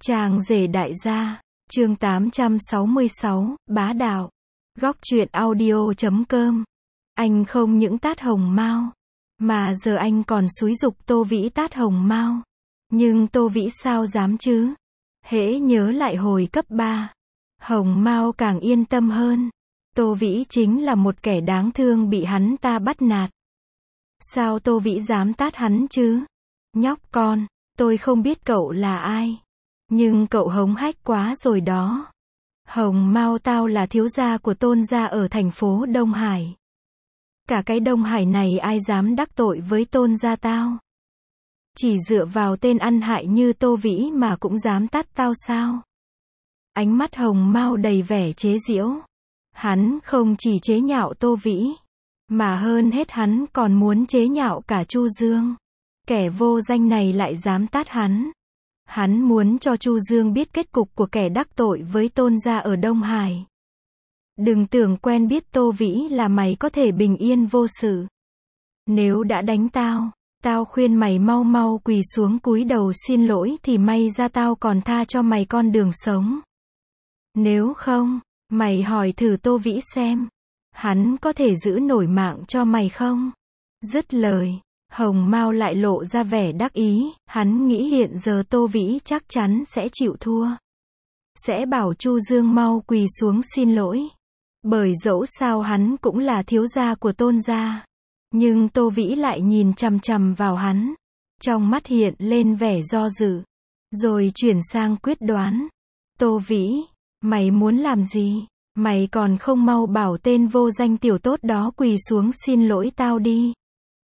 Chàng rể đại gia, chương 866, bá đạo. Góc truyện audio.com. Anh không những tát Hồng Mao, mà giờ anh còn xúi giục Tô Vĩ tát Hồng Mao. Nhưng Tô Vĩ sao dám chứ? Hễ nhớ lại hồi cấp 3, Hồng Mao càng yên tâm hơn. Tô Vĩ chính là một kẻ đáng thương bị hắn ta bắt nạt. Sao Tô Vĩ dám tát hắn chứ? Nhóc con, tôi không biết cậu là ai, nhưng cậu hống hách quá rồi đó. Hồng Mao, tao là thiếu gia của Tôn gia ở thành phố Đông Hải. Cả cái Đông Hải này ai dám đắc tội với Tôn gia tao? Chỉ dựa vào tên ăn hại như Tô Vĩ mà cũng dám tát tao sao? Ánh mắt Hồng Mao đầy vẻ chế giễu. Hắn không chỉ chế nhạo Tô Vĩ, mà hơn hết hắn còn muốn chế nhạo cả Chu Dương. Kẻ vô danh này lại dám tát hắn. Hắn muốn cho Chu Dương biết kết cục của kẻ đắc tội với Tôn gia ở Đông Hải. Đừng tưởng quen biết Tô Vĩ là mày có thể bình yên vô sự. Nếu đã đánh tao, tao khuyên mày mau mau quỳ xuống cúi đầu xin lỗi thì may ra tao còn tha cho mày con đường sống. Nếu không, mày hỏi thử Tô Vĩ xem, hắn có thể giữ nổi mạng cho mày không? Dứt lời, Hồng Mao lại lộ ra vẻ đắc ý, hắn nghĩ hiện giờ Tô Vĩ chắc chắn sẽ chịu thua. Sẽ bảo Chu Dương mau quỳ xuống xin lỗi. Bởi dẫu sao hắn cũng là thiếu gia của Tôn gia. Nhưng Tô Vĩ lại nhìn chằm chằm vào hắn. Trong mắt hiện lên vẻ do dự. Rồi chuyển sang quyết đoán. Tô Vĩ, mày muốn làm gì? Mày còn không mau bảo tên vô danh tiểu tốt đó quỳ xuống xin lỗi tao đi.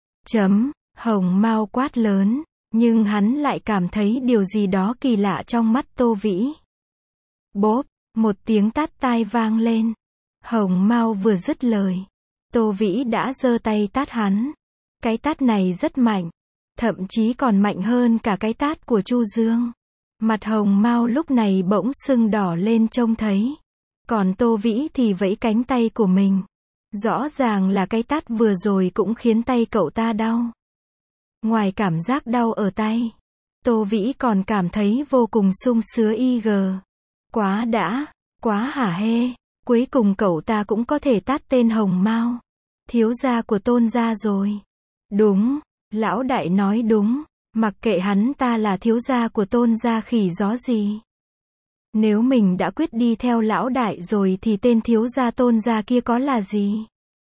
Hồng Mao quát lớn, nhưng hắn lại cảm thấy điều gì đó kỳ lạ trong mắt Tô Vĩ. Bốp, một tiếng tát tai vang lên. Hồng Mao vừa dứt lời, Tô Vĩ đã giơ tay tát hắn. Cái tát này rất mạnh, thậm chí còn mạnh hơn cả cái tát của Chu Dương. Mặt Hồng Mao lúc này bỗng sưng đỏ lên trông thấy. Còn Tô Vĩ thì vẫy cánh tay của mình. Rõ ràng là cái tát vừa rồi cũng khiến tay cậu ta đau. Ngoài cảm giác đau ở tay, Tô Vĩ còn cảm thấy vô cùng sung sướng Quá đã, quá hả hê, cuối cùng cậu ta cũng có thể tát tên Hồng Mao, thiếu gia của Tôn gia rồi. Đúng, lão đại nói đúng, mặc kệ hắn ta là thiếu gia của Tôn gia khỉ gió gì. Nếu mình đã quyết đi theo lão đại rồi thì tên thiếu gia Tôn gia kia có là gì?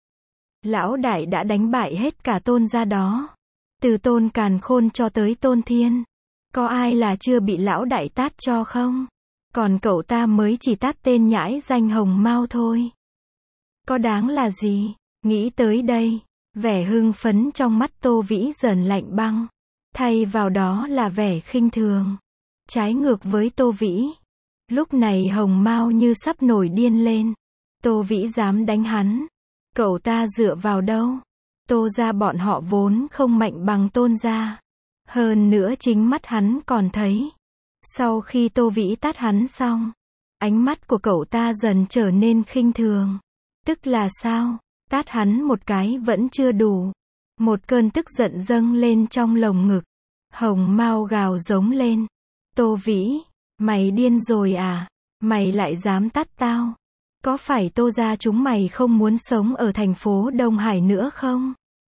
Lão đại đã đánh bại hết cả Tôn gia đó. Từ Tôn Càn Khôn cho tới Tôn Thiên. Có ai là chưa bị lão đại tát cho không? Còn cậu ta mới chỉ tát tên nhãi danh Hồng Mao thôi. Có đáng là gì? Nghĩ tới đây, vẻ hưng phấn trong mắt Tô Vĩ dần lạnh băng. Thay vào đó là vẻ khinh thường. Trái ngược với Tô Vĩ. Lúc này Hồng Mao như sắp nổi điên lên. Tô Vĩ dám đánh hắn. Cậu ta dựa vào đâu? Tô gia bọn họ vốn không mạnh bằng Tôn gia. Hơn nữa chính mắt hắn còn thấy. Sau khi Tô Vĩ tát hắn xong, ánh mắt của cậu ta dần trở nên khinh thường. Tức là sao? Tát hắn một cái vẫn chưa đủ. Một cơn tức giận dâng lên trong lồng ngực. Hồng Mao gào giống lên. Tô Vĩ, mày điên rồi à? Mày lại dám tát tao? Có phải Tô gia chúng mày không muốn sống ở thành phố Đông Hải nữa không?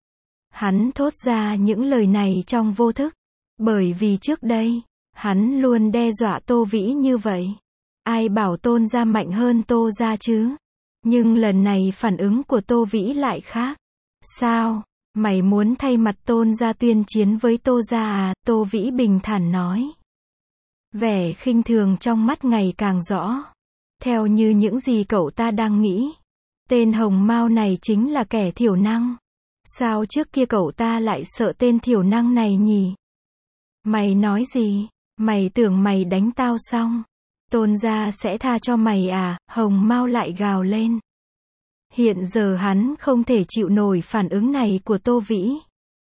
Hắn thốt ra những lời này trong vô thức. Bởi vì trước đây, hắn luôn đe dọa Tô Vĩ như vậy. Ai bảo Tôn gia mạnh hơn Tô gia chứ? Nhưng lần này phản ứng của Tô Vĩ lại khác. Sao? Mày muốn thay mặt Tôn gia tuyên chiến với Tô gia à? Tô Vĩ bình thản nói. Vẻ khinh thường trong mắt ngày càng rõ. Theo như những gì cậu ta đang nghĩ, tên Hồng Mao này chính là kẻ thiểu năng. Sao trước kia cậu ta lại sợ tên thiểu năng này nhỉ? Mày nói gì? Mày tưởng mày đánh tao xong, Tôn gia sẽ tha cho mày à? Hồng Mao lại gào lên. Hiện giờ hắn không thể chịu nổi phản ứng này của Tô Vĩ.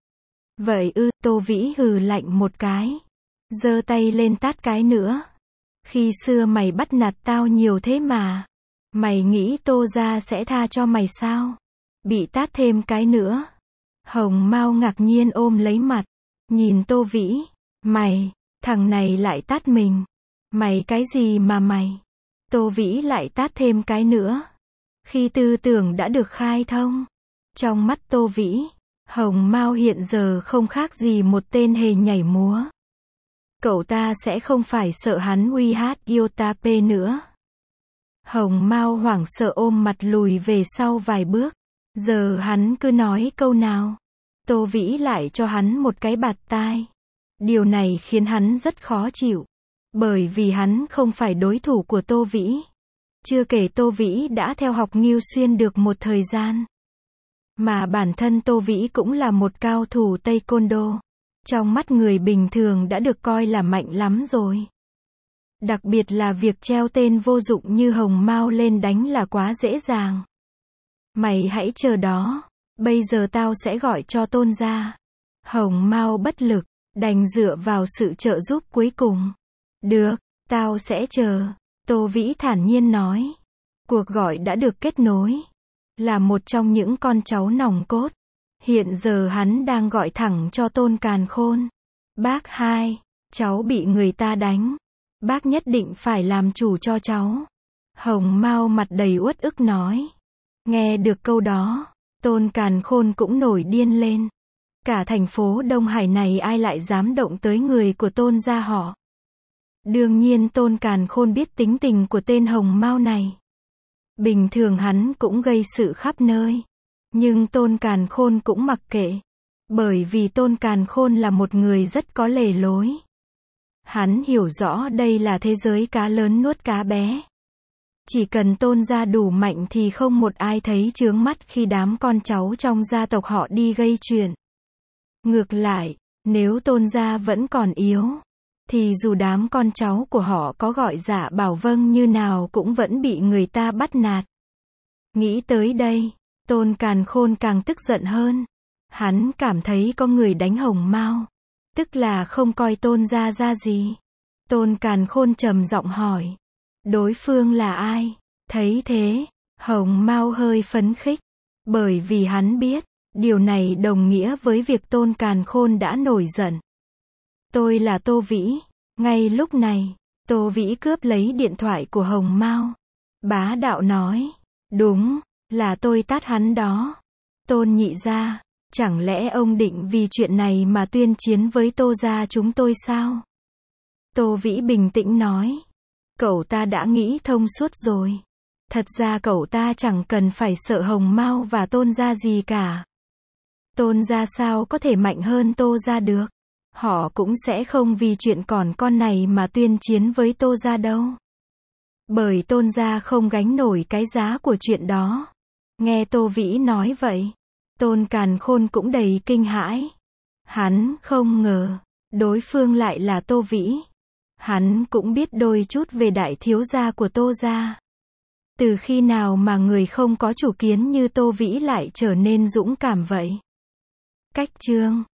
Vậy ư? Tô Vĩ hừ lạnh một cái. Giơ tay lên tát cái nữa. Khi xưa mày bắt nạt tao nhiều thế mà. Mày nghĩ Tô gia sẽ tha cho mày sao? Bị tát thêm cái nữa. Hồng Mao ngạc nhiên ôm lấy mặt. Nhìn Tô Vĩ. Mày, thằng này lại tát mình. Mày cái gì mà mày? Tô Vĩ lại tát thêm cái nữa. Khi tư tưởng đã được khai thông, trong mắt Tô Vĩ, Hồng Mao hiện giờ không khác gì một tên hề nhảy múa. Cậu ta sẽ không phải sợ hắn uy hát Yotape nữa. Hồng Mao hoảng sợ ôm mặt lùi về sau vài bước. Giờ hắn cứ nói câu nào, Tô Vĩ lại cho hắn một cái bạt tai. Điều này khiến hắn rất khó chịu. Bởi vì hắn không phải đối thủ của Tô Vĩ. Chưa kể Tô Vĩ đã theo học Ngưu Xuyên được một thời gian. Mà bản thân Tô Vĩ cũng là một cao thủ Taekwondo. Trong mắt người bình thường đã được coi là mạnh lắm rồi. Đặc biệt là việc treo tên vô dụng như Hồng Mao lên đánh là quá dễ dàng. Mày hãy chờ đó. Bây giờ tao sẽ gọi cho Tôn gia. Hồng Mao bất lực, đành dựa vào sự trợ giúp cuối cùng. Được, tao sẽ chờ. Tô Vĩ thản nhiên nói. Cuộc gọi đã được kết nối. Là một trong những con cháu nòng cốt. Hiện giờ hắn đang gọi thẳng cho Tôn Càn Khôn. Bác hai, cháu bị người ta đánh. Bác nhất định phải làm chủ cho cháu. Hồng Mao mặt đầy uất ức nói. Nghe được câu đó, Tôn Càn Khôn cũng nổi điên lên. Cả thành phố Đông Hải này ai lại dám động tới người của Tôn gia họ. Đương nhiên Tôn Càn Khôn biết tính tình của tên Hồng Mao này. Bình thường hắn cũng gây sự khắp nơi. Nhưng Tôn Càn Khôn cũng mặc kệ. Bởi vì Tôn Càn Khôn là một người rất có lề lối. Hắn hiểu rõ đây là thế giới cá lớn nuốt cá bé. Chỉ cần Tôn gia đủ mạnh thì không một ai thấy chướng mắt khi đám con cháu trong gia tộc họ đi gây chuyện. Ngược lại, nếu Tôn gia vẫn còn yếu, thì dù đám con cháu của họ có gọi dạ bảo vâng như nào cũng vẫn bị người ta bắt nạt. Nghĩ tới đây, Tôn Càn Khôn càng tức giận hơn. Hắn cảm thấy có người đánh Hồng Mao. Tức là không coi Tôn gia ra gì. Tôn Càn Khôn trầm giọng hỏi. Đối phương là ai? Thấy thế, Hồng Mao hơi phấn khích. Bởi vì hắn biết, điều này đồng nghĩa với việc Tôn Càn Khôn đã nổi giận. Tôi là Tô Vĩ. Ngay lúc này, Tô Vĩ cướp lấy điện thoại của Hồng Mao. Bá đạo nói. Đúng, là tôi tát hắn đó. Tôn nhị gia, chẳng lẽ ông định vì chuyện này mà tuyên chiến với Tô gia chúng tôi sao? Tô Vĩ bình tĩnh nói. Cậu ta đã nghĩ thông suốt rồi. Thật ra cậu ta chẳng cần phải sợ Hồng Mao và Tôn gia gì cả. Tôn gia sao có thể mạnh hơn Tô gia được? Họ cũng sẽ không vì chuyện còn con này mà tuyên chiến với Tô gia đâu. Bởi Tôn gia không gánh nổi cái giá của chuyện đó. Nghe Tô Vĩ nói vậy, Tôn Càn Khôn cũng đầy kinh hãi. Hắn không ngờ, đối phương lại là Tô Vĩ. Hắn cũng biết đôi chút về đại thiếu gia của Tô gia. Từ khi nào mà người không có chủ kiến như Tô Vĩ lại trở nên dũng cảm vậy? Cách chương